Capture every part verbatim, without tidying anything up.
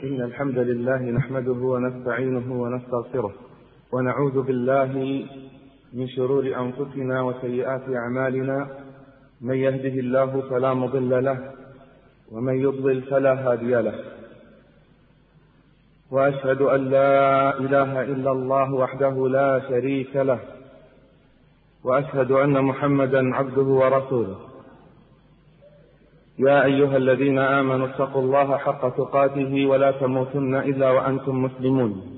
إن الحمد لله نحمده ونستعينه ونستغفره ونعوذ بالله من شرور أنفسنا وسيئات أعمالنا، من يهده الله فلا مضل له ومن يضلل فلا هادي له، وأشهد أن لا إله إلا الله وحده لا شريك له، وأشهد أن محمدا عبده ورسوله. يا أيها الذين آمنوا اتقوا الله حق تقاته ولا تموتن إلا وأنتم مسلمون.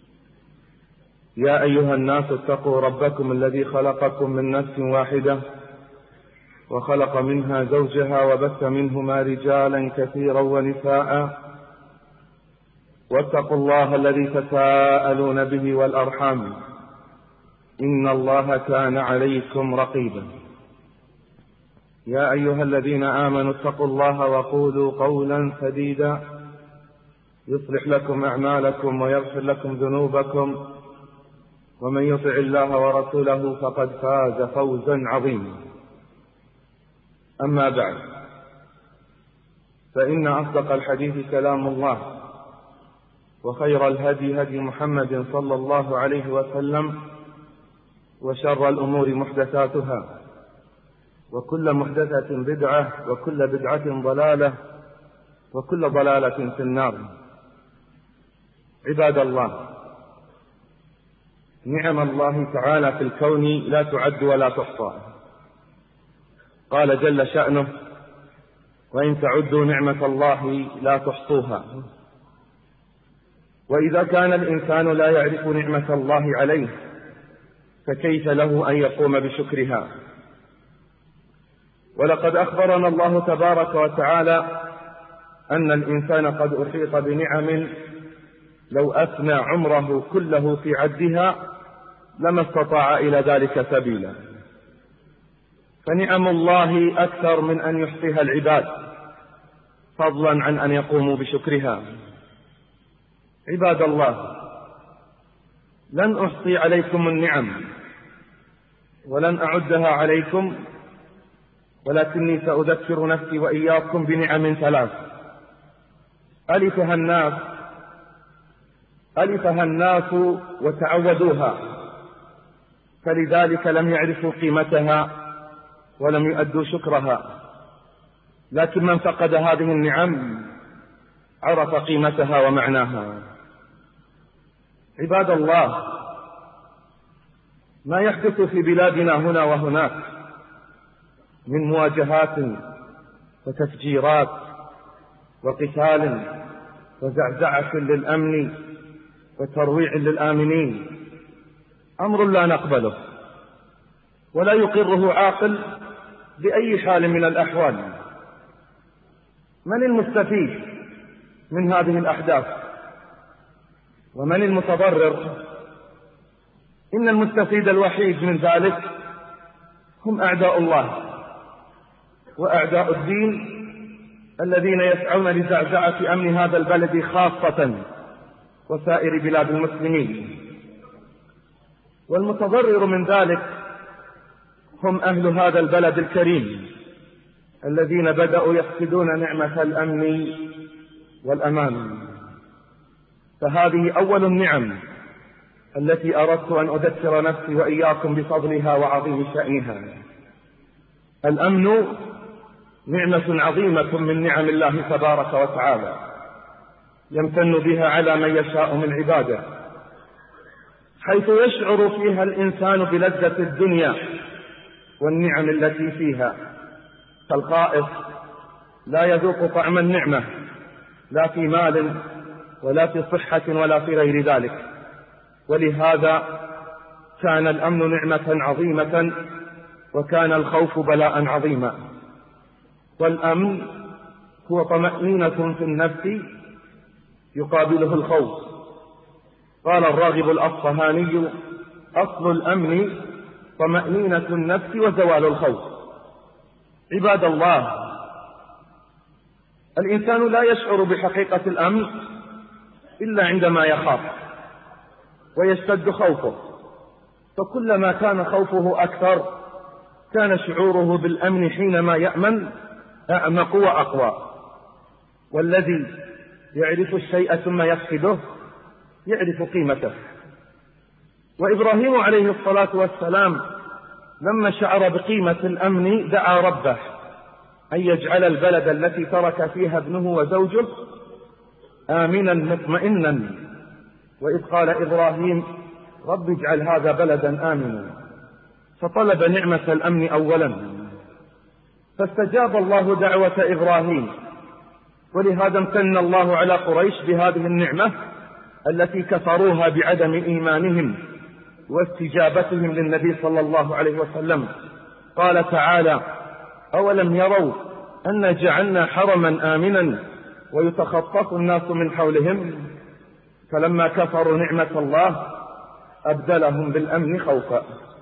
يا أيها الناس اتقوا ربكم الذي خلقكم من نفس واحدة وخلق منها زوجها وبث منهما رجالا كثيرا ونساء، واتقوا الله الذي تساءلون به والأرحام إن الله كان عليكم رقيبا. يا أيها الذين آمنوا اتقوا الله وقولوا قولا سديدا يصلح لكم أعمالكم ويغفر لكم ذنوبكم، ومن يطع الله ورسوله فقد فاز فوزا عظيما. أما بعد، فإن أصدق الحديث كلام الله، وخير الهدي هدي محمد صلى الله عليه وسلم، وشر الأمور محدثاتها، وكل محدثة بدعة، وكل بدعة ضلالة، وكل ضلالة في النار. عباد الله، نعم الله تعالى في الكون لا تعد ولا تحصى. قال جل شأنه: وإن تعدوا نعمة الله لا تحصوها. وإذا كان الإنسان لا يعرف نعمة الله عليه فكيف له أن يقوم بشكرها؟ ولقد أخبرنا الله تبارك وتعالى أن الإنسان قد أحيط بنعم لو أثنى عمره كله في عدها لما استطاع إلى ذلك سبيلا. فنعم الله أكثر من أن يحصيها العباد، فضلا عن أن يقوموا بشكرها. عباد الله، لن أحصي عليكم النعم ولن أعدها عليكم، ولكني سأذكر نفسي وإياكم بنعم ثلاث ألفها الناس ألفها الناس وتعودوها، فلذلك لم يعرفوا قيمتها ولم يؤدوا شكرها. لكن من فقد هذه النعم عرف قيمتها ومعناها. عباد الله، ما يحدث في بلادنا هنا وهناك من مواجهات وتفجيرات وقتال وزعزعة للأمن وترويع للآمنين أمر لا نقبله ولا يقره عاقل بأي حال من الأحوال. من المستفيد من هذه الأحداث ومن المتضرر؟ إن المستفيد الوحيد من ذلك هم أعداء الله وأعداء الدين الذين يسعون لزعزعة أمن هذا البلد خاصة وسائر بلاد المسلمين. والمتضرر من ذلك هم أهل هذا البلد الكريم الذين بدأوا يفقدون نعمة الأمن والأمان. فهذه أول النعم التي أردت أن أذكر نفسي وإياكم بفضلها وعظيم شأنها. الأمن نعمة عظيمة من نعم الله تبارك وتعالى يمتن بها على من يشاء من عباده، حيث يشعر فيها الإنسان بلذة الدنيا والنعم التي فيها. فالخائف لا يذوق طعم النعمة لا في مال ولا في صحة ولا في غير ذلك. ولهذا كان الأمن نعمة عظيمة وكان الخوف بلاء عظيما. والأمن هو طمأنينة في النفس يقابله الخوف. قال الراغب الأصفهاني: أصل الأمن طمأنينة النفس وزوال الخوف. عباد الله، الإنسان لا يشعر بحقيقة الأمن إلا عندما يخاف ويشتد خوفه، فكلما كان خوفه أكثر كان شعوره بالأمن حينما يأمن أعمق وأقوى. والذي يعرف الشيء ثم يفقده يعرف قيمته. وإبراهيم عليه الصلاة والسلام لما شعر بقيمة الأمن دعا ربه أن يجعل البلد التي ترك فيها ابنه وزوجه آمنا مطمئنا. وإذ قال إبراهيم رب اجعل هذا بلدا آمنا، فطلب نعمة الأمن أولا، فاستجاب الله دعوة إبراهيم. ولهذا امتن الله على قريش بهذه النعمة التي كفروها بعدم إيمانهم واستجابتهم للنبي صلى الله عليه وسلم. قال تعالى أولم يروا أن جعلنا حرما آمنا ويتخطف الناس من حولهم، فلما كفروا نعمة الله أبدلهم بالأمن خوفا.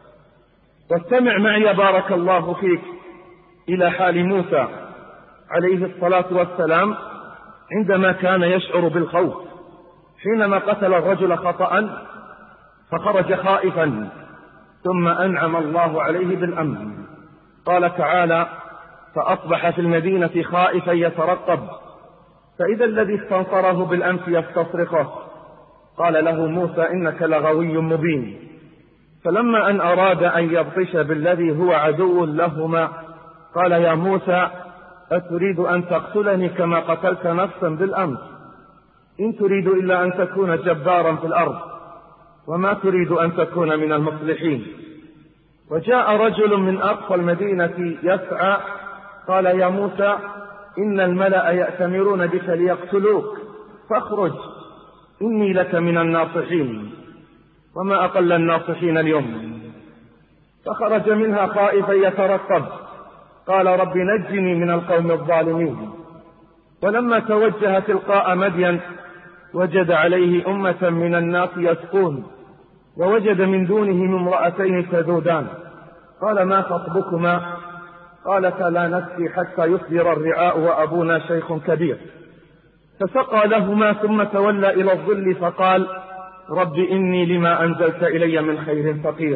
واستمع معي بارك الله فيك إلى حال موسى عليه الصلاة والسلام عندما كان يشعر بالخوف حينما قتل الرجل خطأ فخرج خائفا، ثم أنعم الله عليه بالأمن. قال تعالى فأصبح في المدينة خائفا يترقب، فإذا الذي استنصره بالأمس يستصرخه، قال له موسى إنك لغوي مبين. فلما أن أراد أن يبطش بالذي هو عدو لهما قال يا موسى أتريد أن تقتلني كما قتلت نفسا بالأمس؟ إن تريد إلا أن تكون جبارا في الأرض وما تريد أن تكون من المصلحين. وجاء رجل من أقصى المدينة يسعى قال يا موسى إن الملأ يأتمرون بك ليقتلوك فاخرج إني لك من الناصحين. وما أقل الناصحين اليوم. فخرج منها خائفا يترقب، قال رب نجني من القوم الظالمين. ولما توجه تلقاء مدين وجد عليه أمة من الناس يسقون، ووجد من دونهم امرأتين تذودان. قال ما خطبكما؟ قالتا لا نسقي حتى يصدر الرعاء وأبونا شيخ كبير. فسقى لهما ثم تولى إلى الظل فقال رب إني لما أنزلت إلي من خير فقير.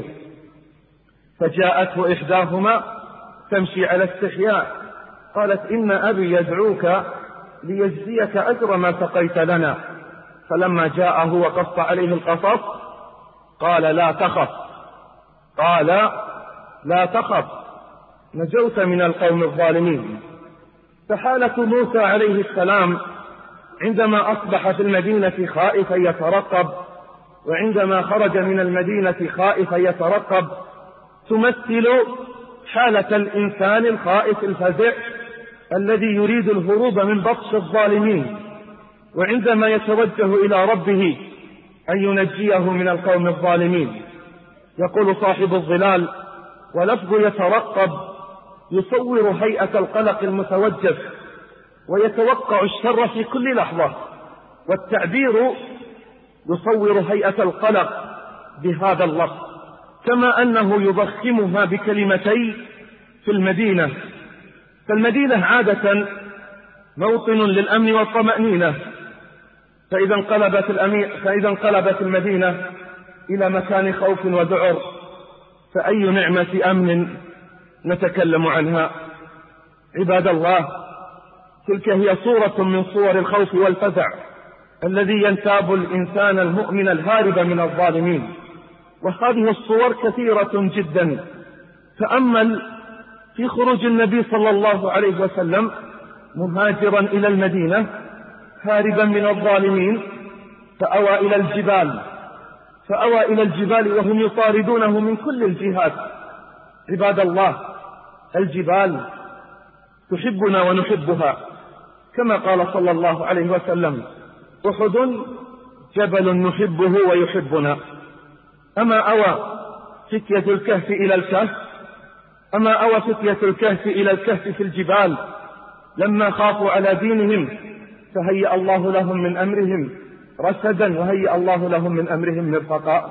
فجاءته إحداهما تمشي على استحياء قالت إن أبي يدعوك ليجزيك أجر ما سقيت لنا. فلما جاءه وقص عليه القصص قال لا تخف قال لا تخف نجوت من القوم الظالمين. فحالة موسى عليه السلام عندما أصبح في المدينة خائفا يترقب وعندما خرج من المدينة خائفا يترقب تمثل حالة الإنسان الخائف الفزع الذي يريد الهروب من بطش الظالمين، وعندما يتوجه إلى ربه أن ينجيه من القوم الظالمين. يقول صاحب الظلال ولفظ يترقب يصور هيئة القلق المتوجف ويتوقع الشر في كل لحظة، والتعبير يصور هيئة القلق بهذا اللفظ، كما أنه يضخمها بكلمتي في المدينة. فالمدينة عادة موطن للأمن والطمأنينة، فإذا انقلبت, فإذا انقلبت المدينة إلى مكان خوف وذعر فأي نعمة أمن نتكلم عنها؟ عباد الله، تلك هي صورة من صور الخوف والفزع الذي ينتاب الإنسان المؤمن الهارب من الظالمين، وهذه الصور كثيرة جدا. تأمل في خروج النبي صلى الله عليه وسلم مهاجرا إلى المدينة هاربا من الظالمين، فأوى إلى الجبال فأوى إلى الجبال وهم يطاردونه من كل الجهات. عباد الله، الجبال تحبنا ونحبها، كما قال صلى الله عليه وسلم أحد جبل نحبه ويحبنا. أما أوى فتية الكهف إلى الكهف أما أوى فتية الكهف إلى الكهف في الجبال لما خافوا على دينهم فهيأ الله لهم من أمرهم رشدا وهيأ الله لهم من أمرهم مرفقا.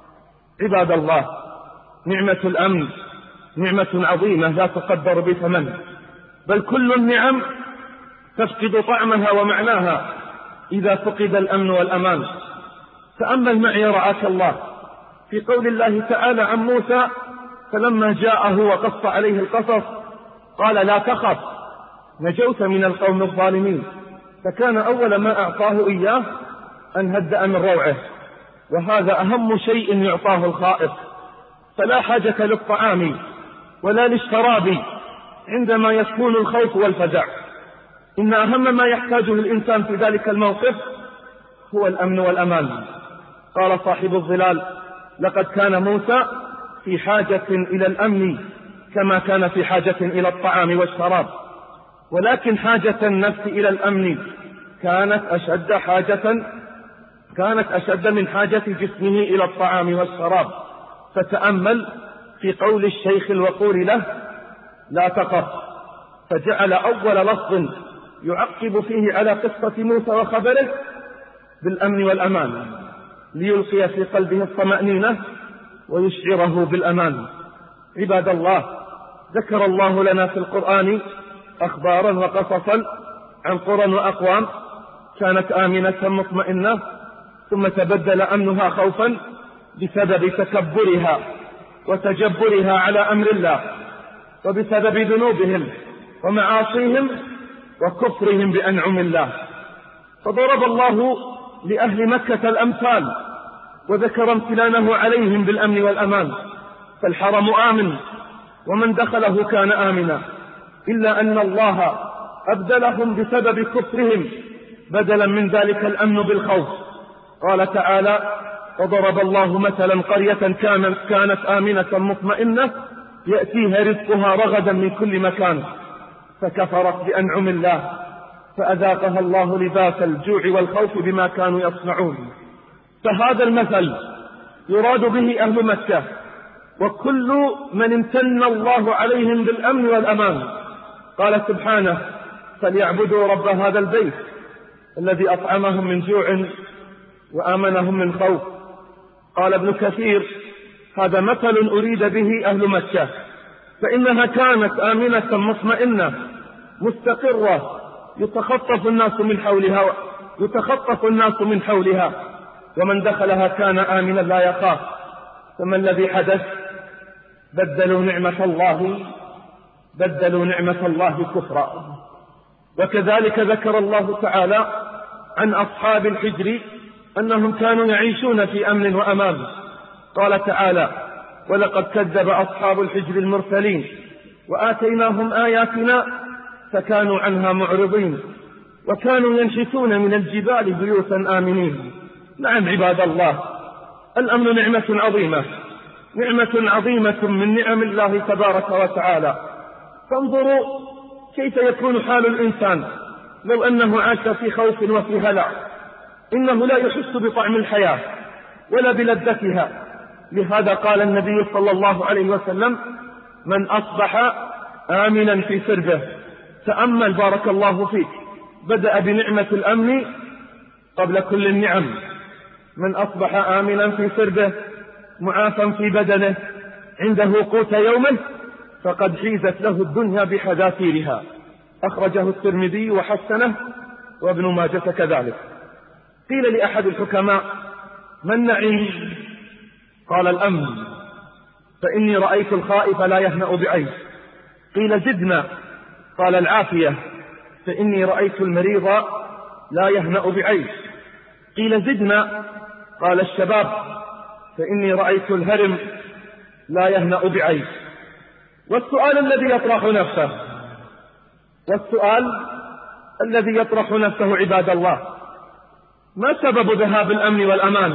عباد الله، نعمة الأمن نعمة عظيمة لا تقدر بثمن، بل كل النعم تفقد طعمها ومعناها إذا فقد الأمن والأمان. تأمل معي رعاك الله في قول الله تعالى عن موسى فلما جاءه وقص عليه القصص قال لا تخف نجوت من القوم الظالمين. فكان أول ما أعطاه إياه أن هدأ من روعه، وهذا أهم شيء يعطاه الخائف، فلا حاجة للطعام ولا للشراب عندما يكون الخوف والفزع، إن أهم ما يحتاجه الإنسان في ذلك الموقف هو الأمن والأمان. قال صاحب الظلال: لقد كان موسى في حاجة إلى الأمن كما كان في حاجة إلى الطعام والشراب، ولكن حاجة النفس إلى الأمن كانت أشد حاجة كانت أشد من حاجة جسمه إلى الطعام والشراب. فتأمل في قول الشيخ الوقور له: لا تخف، فجعل أول لفظ يعقب فيه على قصة موسى وخبره بالأمن والأمان، ليلقي في قلبه الطمأنينة ويشعره بالأمان. عباد الله، ذكر الله لنا في القرآن أخبارا وقصصا عن قرى وأقوام كانت آمنة مطمئنة، ثم تبدل أمنها خوفا بسبب تكبرها وتجبرها على أمر الله، وبسبب ذنوبهم ومعاصيهم وكفرهم بأنعم الله. فضرب الله لأهل مكة الأمثال وذكر امتنانه عليهم بالأمن والأمان، فالحرم آمن ومن دخله كان آمنا، إلا أن الله أبدلهم بسبب كفرهم بدلا من ذلك الأمن بالخوف. قال تعالى: وضرب الله مثلا قرية كانت, كانت آمنة مطمئنة يأتيها رزقها رغدا من كل مكان فكفرت بأنعم الله فأذاقها الله لباس الجوع والخوف بما كانوا يصنعون. فهذا المثل يراد به أهل مكة وكل من امتن الله عليهم بالأمن والأمان. قال سبحانه: فليعبدوا رب هذا البيت الذي أطعمهم من جوع وآمنهم من خوف. قال ابن كثير: هذا مثل أريد به أهل مكة، فإنها كانت آمنة مطمئنة مستقرة يتخطف الناس من حولها يتخطف الناس من حولها ومن دخلها كان آمنا لا يخاف. ثم الذي حدث: بدلوا نعمة الله بدلوا نعمة الله كفرا. وكذلك ذكر الله تعالى عن أصحاب الحجر أنهم كانوا يعيشون في أمن وأمان. قال تعالى: ولقد كذب أصحاب الحجر المرسلين وآتيناهم آياتنا فكانوا عنها معرضين وكانوا ينحتون من الجبال بيوتا آمنين. نعم عباد الله، الأمن نعمة عظيمة نعمة عظيمة من نعم الله تبارك وتعالى. فانظروا كيف يكون حال الإنسان لو أنه عاش في خوف وفي هلع، إنه لا يحس بطعم الحياة ولا بلذتها. لهذا قال النبي صلى الله عليه وسلم: من أصبح آمنا في سربه. تأمل بارك الله فيك، بدأ بنعمة الأمن قبل كل النعم. من أصبح آمنا في سربه معافا في بدنه عنده قوت يومه فقد حيزت له الدنيا بحذافيرها. أخرجه الترمذي وحسنه وابن ماجه كذلك. قيل لأحد الحكماء: ما النعيم؟ قال: الأمن، فإني رأيت الخائف لا يهنأ بعيش. قيل: زدنا؟ قال: العافية، فإني رأيت المريض لا يهنأ بعيش. قيل: زدنا؟ قال: الشباب، فإني رأيت الهرم لا يهنأ بعيش. والسؤال الذي يطرح نفسه والسؤال الذي يطرح نفسه عباد الله: ما سبب ذهاب الأمن والأمان؟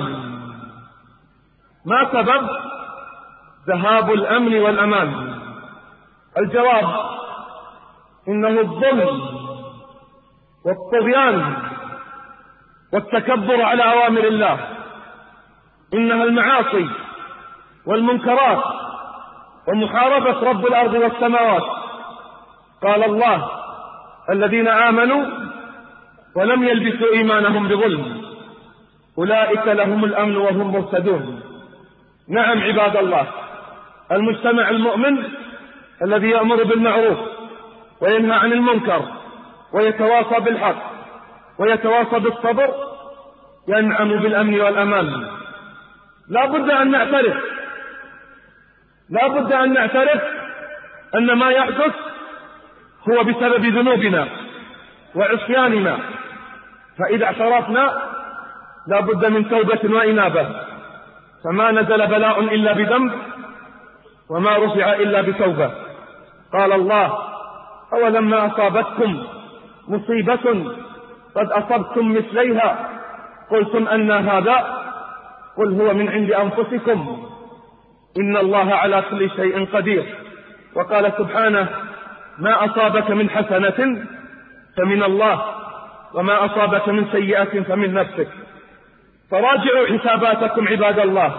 ما سبب ذهاب الأمن والأمان؟ الجواب: إنه الظلم والطغيان والتكبر على أوامر الله. إنها المعاصي والمنكرات ومحاربة رب الأرض والسماوات. قال الله: الذين آمنوا ولم يلبسوا إيمانهم بظلم أولئك لهم الأمن وهم مهتدون. نعم عباد الله، المجتمع المؤمن الذي يأمر بالمعروف وينهى عن المنكر ويتواصى بالحق ويتواصى بالصبر ينعم بالأمن والأمان. لا بد أن نعترف لا بد أن نعترف أن ما يحدث هو بسبب ذنوبنا وعصياننا فإذا اعترفنا لا بد من توبة وإنابة، فما نزل بلاء إلا بذنب وما رفع إلا بتوبة. قال الله: أولما أصابتكم مصيبة قد أصبتم مثليها قلتم أن هذا قل هو من عند أنفسكم إن الله على كل شيء قدير. وقال سبحانه: ما أصابك من حسنة فمن الله وما أصابك من سيئة فمن نفسك. فراجعوا حساباتكم عباد الله،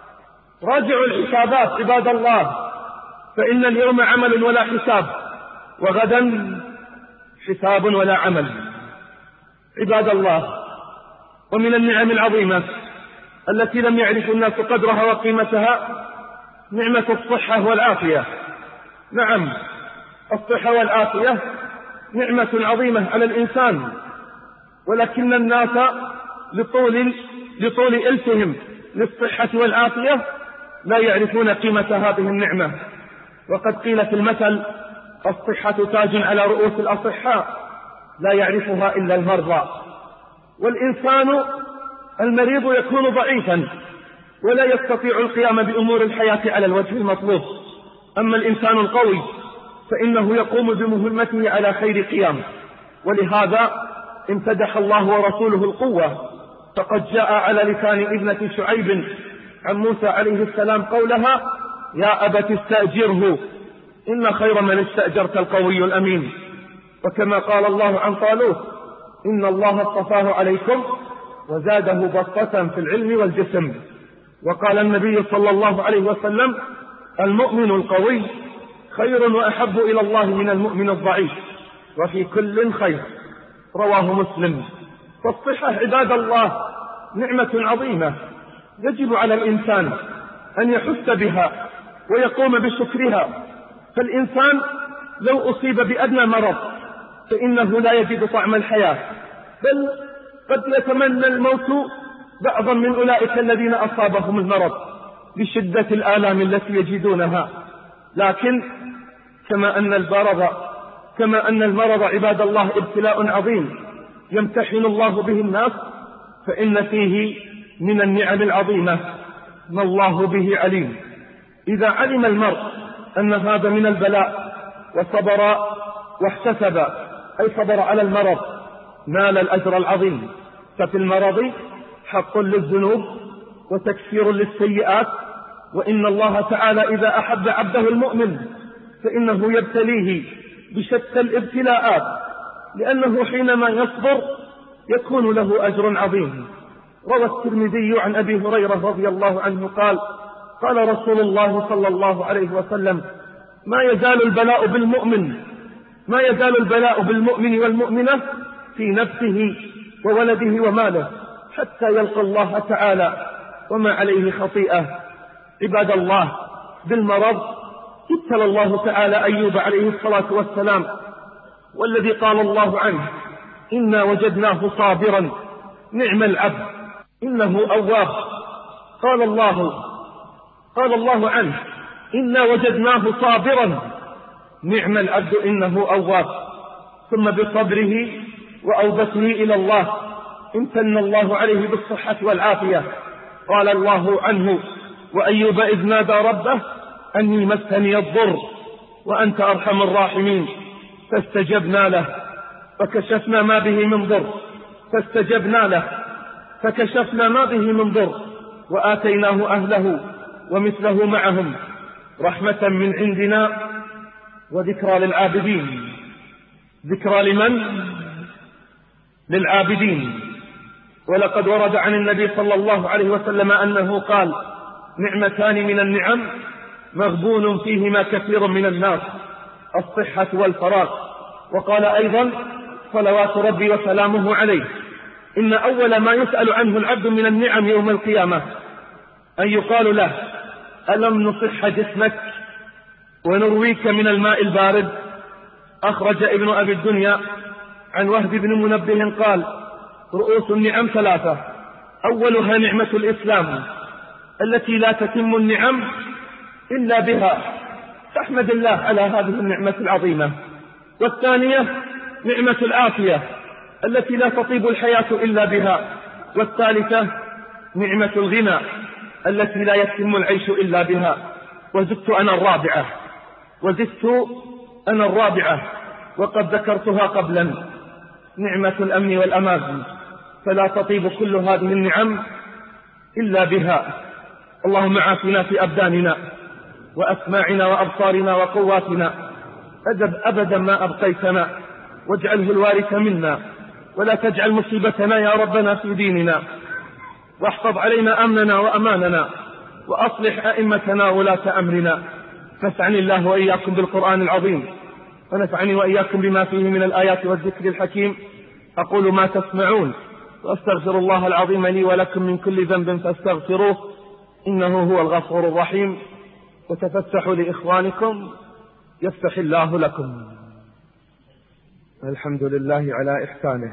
راجعوا الحسابات عباد الله، فإن اليوم عمل ولا حساب، وغدا حساب ولا عمل. عباد الله، ومن النعم العظيمة التي لم يعرف الناس قدرها وقيمتها نعمة الصحة والعافية. نعم، الصحة والعافية نعمة عظيمة على الإنسان، ولكن الناس لطول لطول إلفهم للصحة والعافية لا يعرفون قيمة هذه النعمة. وقد قيل في المثل: الصحة تاج على رؤوس الأصحاء لا يعرفها إلا المرضى. والإنسان المريض يكون ضعيفا ولا يستطيع القيام بأمور الحياة على الوجه المطلوب، أما الإنسان القوي فإنه يقوم بمهمته على خير قيام. ولهذا امتدح الله ورسوله القوة، فقد جاء على لسان ابنة شعيب عن موسى عليه السلام قولها: يا أبت استأجره إن خير من استأجرت القوي الأمين. وكما قال الله عن طالوت: إن الله اصطفاه عليكم وزاده بسطة في العلم والجسم. وقال النبي صلى الله عليه وسلم: المؤمن القوي خير وأحب إلى الله من المؤمن الضعيف، وفي كل خير. رواه مسلم. فالصحة عباد الله نعمة عظيمة يجب على الإنسان أن يحس بها ويقوم بشكرها. فالإنسان لو أصيب بأدنى مرض فإنه لا يجد طعم الحياة، بل قد يتمنى الموت بعضا من أولئك الذين أصابهم المرض لشدة الآلام التي يجدونها. لكن كما أن المرض كما أن المرض عباد الله ابتلاء عظيم يمتحن الله به الناس، فإن فيه من النعم العظيمة ما الله به عليم. إذا علم المرء أن هذا من البلاء وصبر واحتسب، أي صبر على المرض، نال الأجر العظيم. ففي المرض حق للذنوب وتكفير للسيئات. وإن الله تعالى إذا أحب عبده المؤمن فإنه يبتليه بشتى الابتلاءات، لأنه حينما يصبر يكون له أجر عظيم. روى الترمذي عن أبي هريرة رضي الله عنه قال: قال رسول الله صلى الله عليه وسلم: ما يزال البلاء بالمؤمن ما يزال البلاء بالمؤمن والمؤمنة في نفسه وولده وماله حتى يلقى الله تعالى وما عليه خطيئة. عباد الله، بالمرض ابتلى الله تعالى أيوب عليه الصلاة والسلام، والذي قال الله عنه: إنا وجدناه صابرا نعم العبد إنه أواب. قال الله قال الله عنه: إنا وجدناه صابرا نعم العبد إنه أواب. ثم بصبره وأوبته إلى الله امتن الله عليه بالصحة والعافية. قال الله عنه: وأيوب إذ نادى ربه أني مسني الضر وأنت أرحم الراحمين فاستجبنا له فكشفنا ما به من ضر فاستجبنا له فكشفنا ما به من ضر وآتيناه أهله ومثله معهم رحمة من عندنا وذكرى للعابدين. ذكرى لمن؟ للعابدين. ولقد ورد عن النبي صلى الله عليه وسلم أنه قال: نعمتان من النعم مغبون فيهما كثير من الناس، الصحة والفراغ. وقال أيضا: صلوات ربي وسلامه عليه، إن أول ما يسأل عنه العبد من النعم يوم القيامة أن يقال له: ألم نصح جسمك ونرويك من الماء البارد؟ أخرج ابن أبي الدنيا عن وهب بن منبه قال: رؤوس النعم ثلاثة، أولها نعمة الإسلام التي لا تتم النعم إلا بها، فاحمد الله على هذه النعمة العظيمة. والثانية نعمة العافية التي لا تطيب الحياة إلا بها. والثالثة نعمة الغنى التي لا يتم العيش إلا بها. وزدت أنا الرابعة وزدت أنا الرابعة وقد ذكرتها قبلا، نعمة الأمن والأمان، فلا تطيب كل هذه النعم إلا بها. اللهم عافنا في أبداننا وأسماعنا وأبصارنا وقواتنا أدب أبدا ما أبقيتنا، واجعله الوارث منا، ولا تجعل مصيبتنا يا ربنا في ديننا، واحفظ علينا أمننا وأماننا، وأصلح أئمتنا ولاة أمرنا. نفعني الله وإياكم بالقرآن العظيم، ونفعني وإياكم بما فيه من الآيات والذكر الحكيم. أقول ما تسمعون، وأستغفر الله العظيم لي ولكم من كل ذنب فاستغفروه إنه هو الغفور الرحيم. وتفتحوا لإخوانكم يفتح الله لكم. الحمد لله على إحسانه،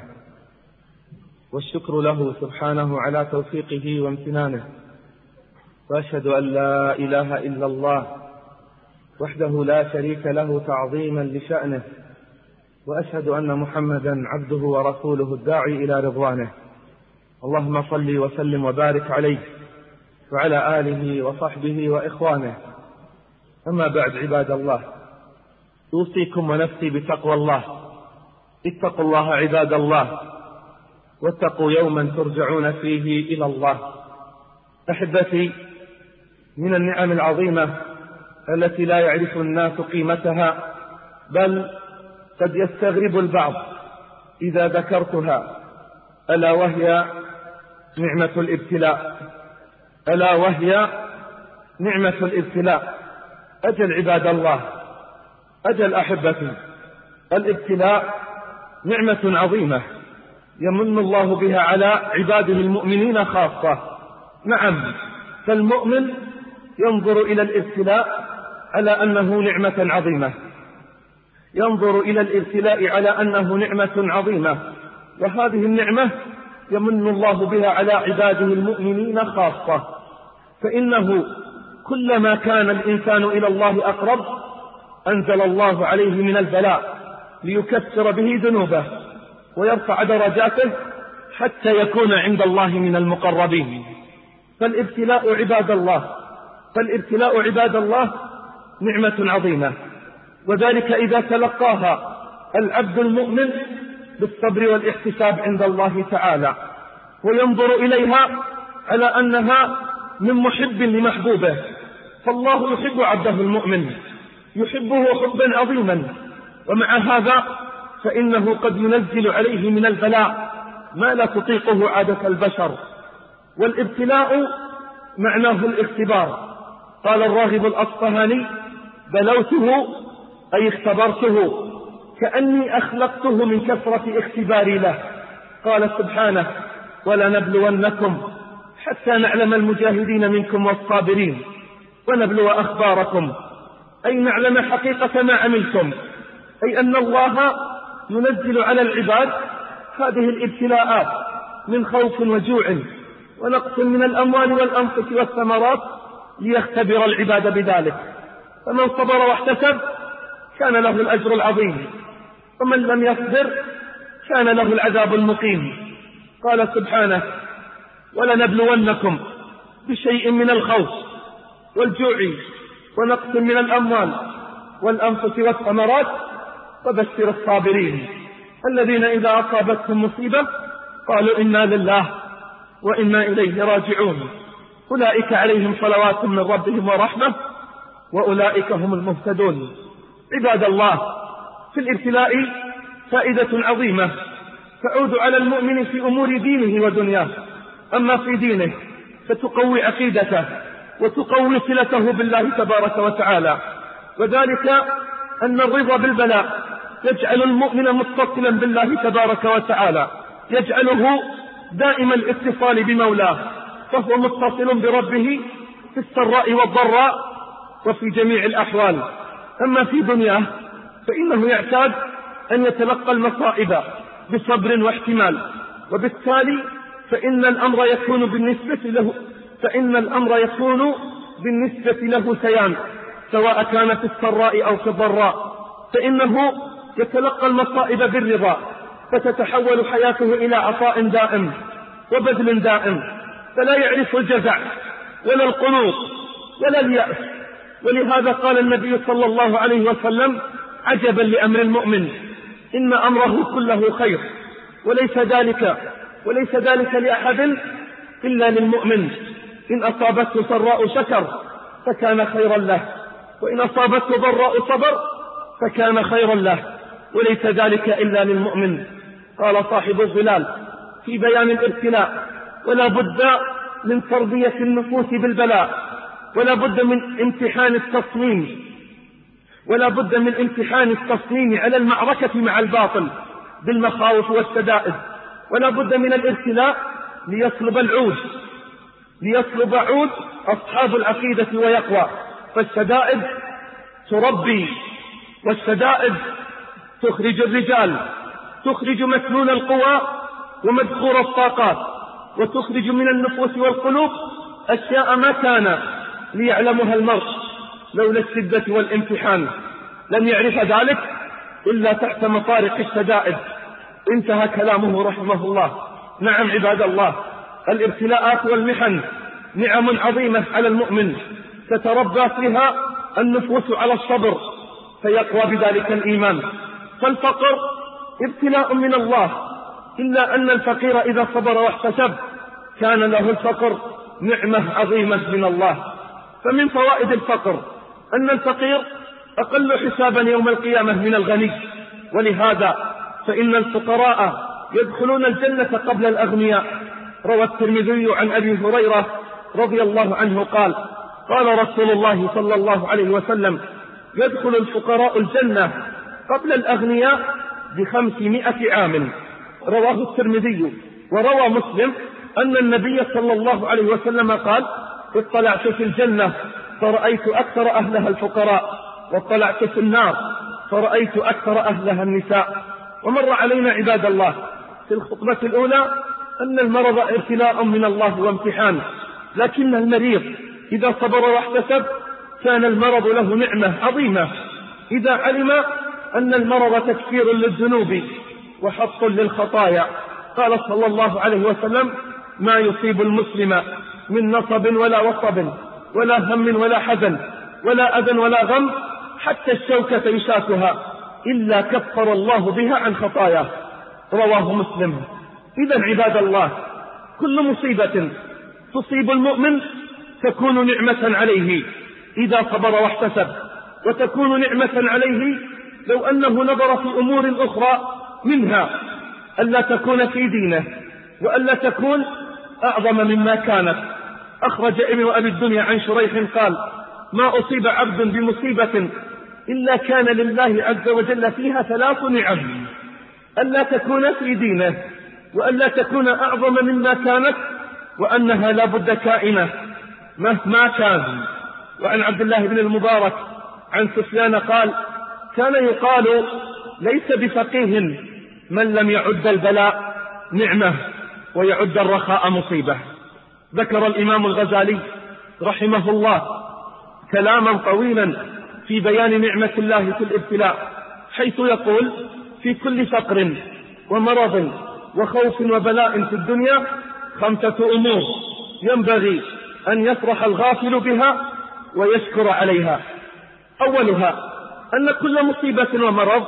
والشكر له سبحانه على توفيقه وامتنانه، وأشهد أن لا إله إلا الله وحده لا شريك له تعظيما لشأنه، وأشهد أن محمدا عبده ورسوله الداعي إلى رضوانه. اللهم صل وسلم وبارك عليه وعلى آله وصحبه وإخوانه. أما بعد، عباد الله، أوصيكم ونفسي بتقوى الله. اتقوا الله عباد الله، واتقوا يوما ترجعون فيه إلى الله. أحبتي، من النعم العظيمة التي لا يعرف الناس قيمتها، بل قد يستغرب البعض إذا ذكرتها، ألا وهي نعمة الابتلاء. ألا وهي نعمة الابتلاء. أجل عباد الله، أجل أحبتي، الابتلاء نعمة عظيمة يمن الله بها على عباده المؤمنين خاصة. نعم، فالمؤمن ينظر إلى الابتلاء على أنه نعمة عظيمة، ينظر إلى الابتلاء على أنه نعمة عظيمة، وهذه النعمة يمن الله بها على عباده المؤمنين خاصة. فإنه كلما كان الإنسان إلى الله أقرب أنزل الله عليه من البلاء ليكسر به ذنوبه ويرفع درجاته حتى يكون عند الله من المقربين. فالابتلاء عباد الله فالابتلاء عباد الله نعمة عظيمة، وذلك إذا تلقاها العبد المؤمن بالصبر والاحتساب عند الله تعالى، وينظر إليها على أنها من محب لمحبوبه. فالله يحب عبده المؤمن، يحبه حبا عظيما، ومع هذا فإنه قد ينزل عليه من البلاء ما لا تطيقه عادة البشر. والابتلاء معناه الاختبار. قال الراغب الأصفهاني: بلوته أي اختبرته، كأني أخلقته من كثرة اختباري له. قال سبحانه: ولنبلونكم حتى نعلم المجاهدين منكم والصابرين ونبلو أخباركم، أي نعلم حقيقة ما عملتم، أي أن الله ينزل على العباد هذه الابتلاءات من خوف وجوع ونقص من الأموال والأنفس والثمرات ليختبر العباد بذلك. فمن صبر واحتسب كان له الأجر العظيم، ومن لم يصبر كان له العذاب المقيم. قال سبحانه: ولنبلونكم بشيء من الخوف والجوع ونقص من الأموال والأنفس والثمرات وبشر الصابرين الذين إذا أصابتهم مصيبة قالوا إنا لله وإنا إليه راجعون أولئك عليهم صلوات من ربهم ورحمة وأولئك هم المهتدون. عباد الله، في الابتلاء فائدة عظيمة تعود على المؤمن في أمور دينه ودنياه. أما في دينه فتقوي عقيدته وتقوي صلته بالله تبارك وتعالى، وذلك أن الرضا بالبلاء يجعل المؤمن متصلا بالله تبارك وتعالى، يجعله دائم الاتصال بمولاه، فهو متصل بربه في السراء والضراء وفي جميع الأحوال. أما في دنياه فإنه يعتاد أن يتلقى المصائب بصبر واحتمال، وبالتالي فإن الأمر يكون بالنسبة له فإن الأمر يكون بالنسبة له سيان، سواء كان في السراء أو في الضراء، فإنه يتلقى المصائب بالرضا فتتحول حياته إلى عطاء دائم وبذل دائم، فلا يعرف الجزع ولا القنوط ولا اليأس. ولهذا قال النبي صلى الله عليه وسلم: عجبا لأمر المؤمن، إن أمره كله خير، وليس ذلك وليس ذلك لأحد إلا للمؤمن. إن أصابته سراء شكر فكان خيرا له، وإن أصابته ضراء صبر فكان خيرا له، وليس ذلك إلا للمؤمن. قال صاحب الظلال في بيان الابتلاء: ولا بد من تربية النفوس بالبلاء، ولا بد من امتحان التصميم ولا بد من امتحان التصميم على المعركة مع الباطل بالمخاوف والشدائد، ولا بد من الابتلاء ليصلب العود ليصلب عود أصحاب العقيدة ويقوى. فالشدائد تربي، والشدائد تخرج الرجال، تخرج مكنون القوى ومدخور الطاقات، وتخرج من النفوس والقلوب أشياء ما كان ليعلمها المرء لولا الشدة والامتحان، لم يعرف ذلك إلا تحت مطارق الشدائد. انتهى كلامه رحمه الله. نعم عباد الله، الابتلاءات والمحن نعم عظيمة على المؤمن، تتربى فيها النفوس على الصبر فيقوى بذلك الإيمان. فالفقر ابتلاء من الله، إلا أن الفقير إذا صبر واحتسب كان له الفقر نعمة عظيمة من الله. فمن فوائد الفقر أن الفقير أقل حسابا يوم القيامة من الغني، ولهذا فإن الفقراء يدخلون الجنة قبل الأغنياء. روى الترمذي عن أبي هريرة رضي الله عنه قال: قال رسول الله صلى الله عليه وسلم: يدخل الفقراء الجنة قبل الأغنياء بخمسمائة عام. رواه الترمذي. وروى مسلم أن النبي صلى الله عليه وسلم قال: اطلعت في الجنة فرأيت أكثر أهلها الفقراء، واطلعت في النار فرأيت أكثر أهلها النساء. ومر علينا عباد الله في الخطبة الأولى أن المرض ابتلاء من الله وامتحان، لكن المريض إذا صبر واحتسب كان المرض له نعمة عظيمة إذا علم أن المرض تكفير للذنوب وحط للخطايا. قال صلى الله عليه وسلم: ما يصيب المسلم من نصب ولا وصب ولا هم ولا حزن ولا أذى ولا غم حتى الشوكة يشاكها إلا كفر الله بها عن خطاياه. رواه مسلم. إذن عباد الله، كل مصيبة تصيب المؤمن تكون نعمة عليه إذا صبر واحتسب، وتكون نعمة عليه لو أنه نظر في أمور أخرى، منها ألا تكون في دينه وألا تكون أعظم مما كانت. أخرج ابن أبي الدنيا عن شريح قال: ما أصيب عبد بمصيبة إلا كان لله عز وجل فيها ثلاث نعم: ألا تكون في دينه، وألا تكون أعظم مما كانت، وأنها لا بد كائنة مهما كان. وعن عبد الله بن المبارك عن سفيان قال: كان يقال ليس بفقيه من لم يعد البلاء نعمة ويعد الرخاء مصيبة. ذكر الإمام الغزالي رحمه الله كلاما طويلا في بيان نعمة الله في الابتلاء، حيث يقول: في كل فقر ومرض وخوف وبلاء في الدنيا خمسة أمور ينبغي أن يفرح الغافل بها ويشكر عليها. أولها أن كل مصيبة ومرض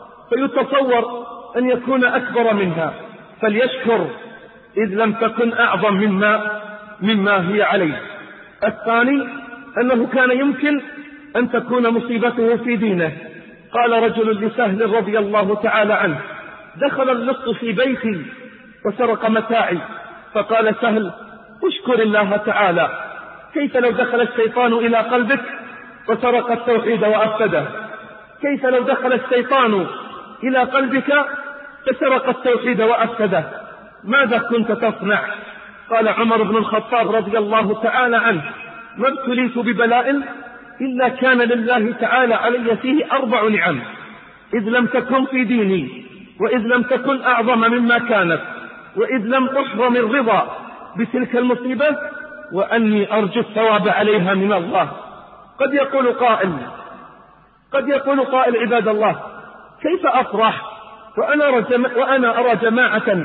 فيتصور أن يكون أكبر منها فليشكر إذ لم تكن أعظم مما, مما هي عليه. الثاني أنه كان يمكن أن تكون مصيبته في دينه. قال رجل لسهل رضي الله تعالى عنه: دخل اللص في بيتي وسرق متاعي. فقال سهل: اشكر الله تعالى، كيف لو دخل الشيطان إلى قلبك وسرق التوحيد وأفسده؟ كيف لو دخل الشيطان إلى قلبك فسرق التوحيد وأفسده؟ ماذا كنت تصنع؟ قال عمر بن الخطاب رضي الله تعالى عنه: ما ابتليت ببلاء إلا كان لله تعالى علي فيه أربع نعم: إذ لم تكن في ديني، وإذ لم تكن أعظم مما كانت، وإذ لم أحرم الرضا بتلك المصيبة، وأني أرجو الثواب عليها من الله. قد يقول قائل قد يقول قائل عباد الله: كيف أفرح وأنا أرى, جما وأنا أرى جماعة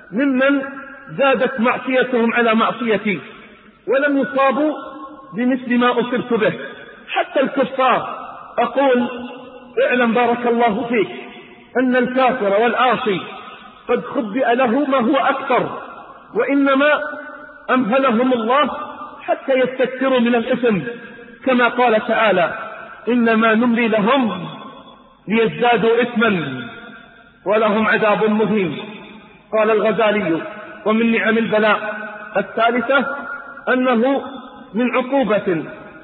ممن زادت معصيتهم على معصيتي ولم يصابوا بمثل ما أصبت به، حتى الكفار. أقول اعلم بارك الله فيك أن الكافر والعاصي قد خبئ له ما هو أكثر، وإنما أمهلهم الله حتى يستكثروا من الإثم، كما قال تعالى إنما نملي لهم ليزدادوا إثما ولهم عذاب مهين. قال الغزالي ومن نعم البلاء الثالثة أنه من عقوبة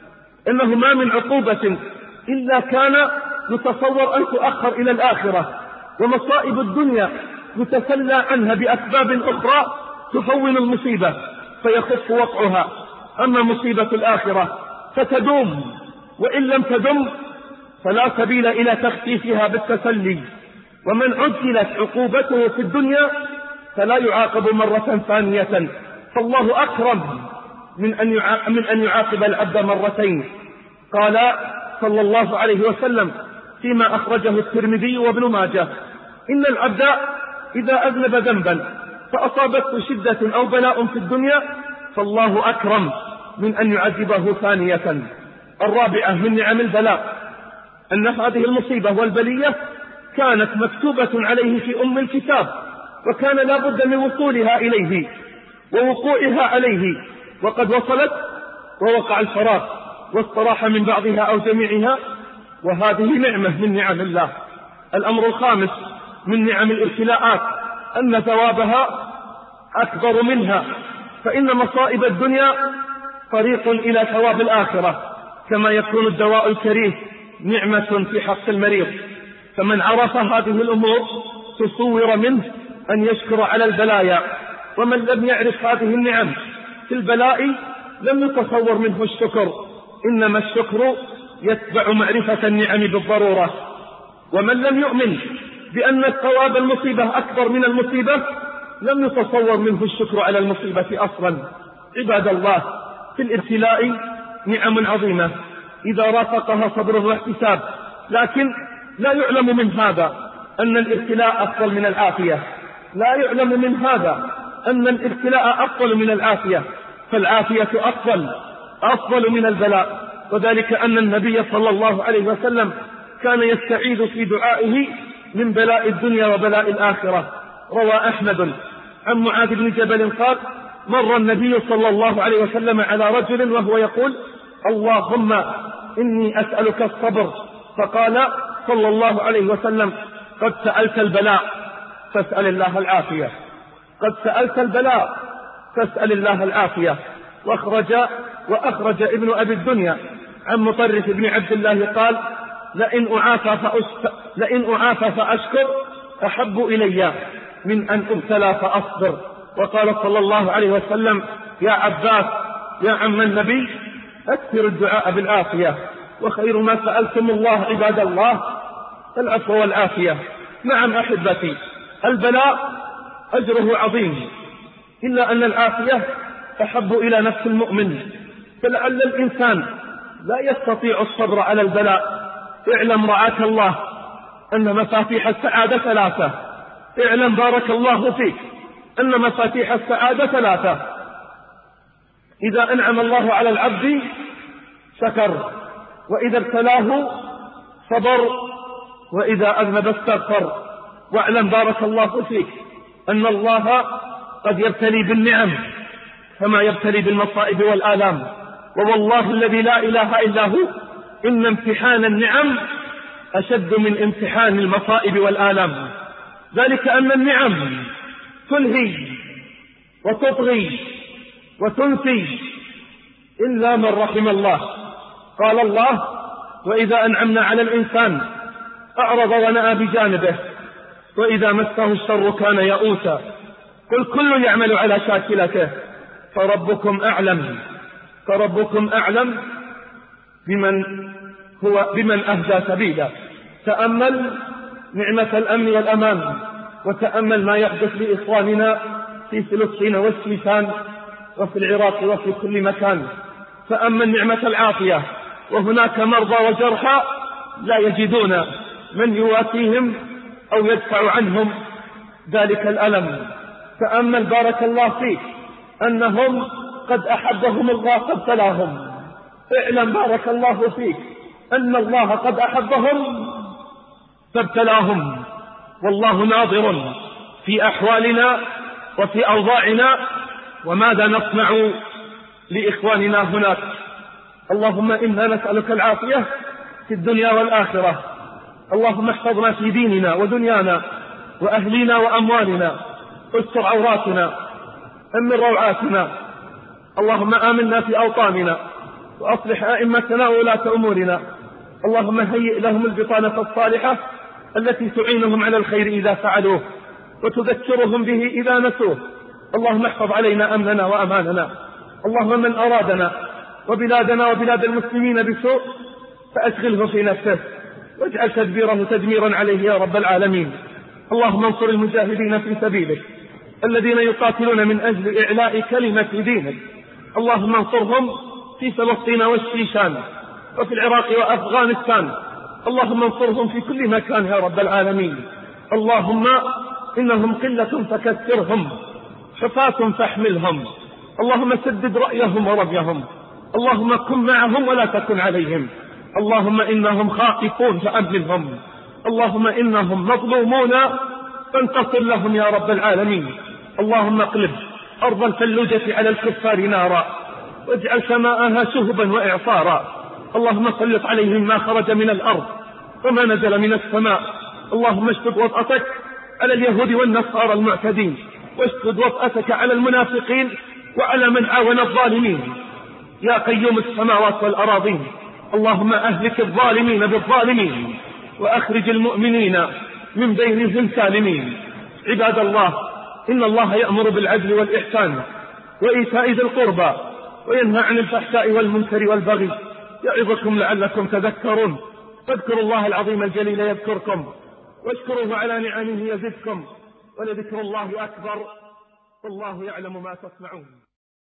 إنه ما من عقوبة إلا كان يتصور أن تؤخر إلى الآخرة، ومصائب الدنيا يتسلى عنها بأسباب أخرى تهون المصيبة فيخف وقعها، أما مصيبة الآخرة فتدوم، وإن لم تدم فلا سبيل إلى تخفيفها بالتسلي. ومن عجلت عقوبته في الدنيا فلا يعاقب مرة ثانية، فالله أكرم من أن من أن يعاقب العبد مرتين. قال صلى الله عليه وسلم فيما أخرجه الترمذي وابن ماجه إن العبد إذا أذنب ذنبا فأصابته شدة أو بلاء في الدنيا فالله أكرم من أن يعذبه ثانية. الرابعة من نعم البلاء أن هذه المصيبة والبلية كانت مكتوبة عليه في أم الكتاب، وكان لا بد من وصولها إليه ووقوعها عليه، وقد وصلت ووقع الفراغ واستراح من بعضها أو جميعها، وهذه نعمة من نعم الله. الأمر الخامس من نعم الابتلاءات أن ثوابها أكبر منها، فإن مصائب الدنيا طريق إلى ثواب الآخرة، كما يكون الدواء الكريه نعمة في حق المريض. فمن عرف هذه الأمور تصور منه أن يشكر على البلايا، ومن لم يعرف هذه النعم في البلاء لم يتصور منه الشكر، إنما الشكر يتبع معرفة النعم بالضرورة. ومن لم يؤمن بأن ثواب المصيبة أكبر من المصيبة لم يتصور منه الشكر على المصيبة أصلا. عباد الله، في الابتلاء نعم عظيمة إذا رافقها صبر واحتساب، لكن لا يعلم من هذا أن الابتلاء أفضل من العافية، لا يعلم من هذا أن الابتلاء أفضل من العافية، فالعافية أفضل أفضل من البلاء، وذلك أن النبي صلى الله عليه وسلم كان يستعيذ في دعائه من بلاء الدنيا وبلاء الآخرة. روى أحمد عن معاذ بن جبل قال مر النبي صلى الله عليه وسلم على رجل وهو يقول اللهم إني أسألك الصبر، فقال صلى الله عليه وسلم قد سألت البلاء فاسأل الله العافية، قد سألت البلاء فاسأل الله العافية. واخرج وأخرج ابن أبي الدنيا عن مطرف بن عبد الله قال لئن أعافى فأشكر, لئن أعافى فأشكر أحب إلي من أن أبتلى فأصبر. وقال صلى الله عليه وسلم يا عباس يا عم النبي أكثر الدعاء بالعافية، وخير ما سألتم الله عباد الله العفو والعافية. نعم أحبتي، البلاء أجره عظيم، إلا أن العافية أحب إلى نفس المؤمن، فلعل الإنسان لا يستطيع الصبر على البلاء. اعلم رعاك الله أن مفاتيح السعادة ثلاثة، اعلم بارك الله فيك أن مفاتيح السعادة ثلاثة: إذا أنعم الله على العبد شكر، وإذا ابتلاه صبر، وإذا أذنب استغفر. واعلم بارك الله فيك أن الله قد يبتلي بالنعم كما يبتلي بالمصائب والآلام، ووالله الذي لا إله إلا هو إن امتحان النعم أشد من امتحان المصائب والآلام، ذلك أن النعم تلهي وتطغي وتنسي إلا من رحم الله. قال الله وإذا أنعمنا على الإنسان أعرض ونأى بجانبه وإذا مسه الشر كان يئوسا. قل كل يعمل على شاكلته فربكم أعلم فربكم أعلم بمن هو بمن أهدى سبيلا. تأمل نعمة الأمن والأمان، وتأمل ما يحدث لإخواننا في فلسطين والشيشان وفي العراق وفي كل مكان. تأمل نعمة العافية، وهناك مرضى وجرحى لا يجدون من يواسيهم أو يدفع عنهم ذلك الألم. تأمل بارك الله فيك أنهم قد أحبهم الله فابتلاهم. اعلم بارك الله فيك أن الله قد أحبهم فابتلاهم، والله ناظر في أحوالنا وفي أوضاعنا وماذا نصنع لإخواننا هناك. اللهم إنا نسألك العافية في الدنيا والآخرة. اللهم احفظنا في ديننا ودنيانا وأهلنا وأموالنا، استر عوراتنا، أمن روعاتنا. اللهم آمنا في أوطاننا وأصلح أئمتنا وولاة أمورنا. اللهم هيئ لهم البطانة الصالحة التي تعينهم على الخير إذا فعلوه وتذكرهم به إذا نسوه. اللهم احفظ علينا أمننا وأماننا. اللهم من أرادنا وبلادنا وبلاد المسلمين بسوء فأشغله في نفسه واجعل تدبيره تدميرا عليه يا رب العالمين. اللهم انصر المجاهدين في سبيلك الذين يقاتلون من أجل إعلاء كلمة دينك. اللهم انصرهم في فلسطين والشيشان وفي العراق وأفغانستان. اللهم انصرهم في كل مكان يا رب العالمين. اللهم إنهم قلة فكثرهم، حفاة فاحملهم. اللهم سدد رأيهم ورميهم. اللهم كن معهم ولا تكن عليهم. اللهم إنهم خائفون فأمنهم. اللهم إنهم مظلومون فانتصر لهم يا رب العالمين. اللهم اقلب أرض الفلوجة على الكفار نارا واجعل سماءها شهبا وإعصارا. اللهم سلط عليهم ما خرج من الأرض وما نزل من السماء. اللهم اشدد وطأتك على اليهود والنصارى المعتدين، واشدد وطأتك على المنافقين وعلى من عاون الظالمين يا قيوم السماوات والأراضين. اللهم أهلك الظالمين بالظالمين وأخرج المؤمنين من بينهم سالمين. عباد الله، إن الله يأمر بالعدل والإحسان وإيتاء ذي القربى وينهى عن الفحشاء والمنكر والبغي يعظكم لعلكم تذكرون. فاذكروا الله العظيم الجليل يذكركم واشكروه على نعمه يزدكم ولذكر الله أكبر والله يعلم ما تصنعون.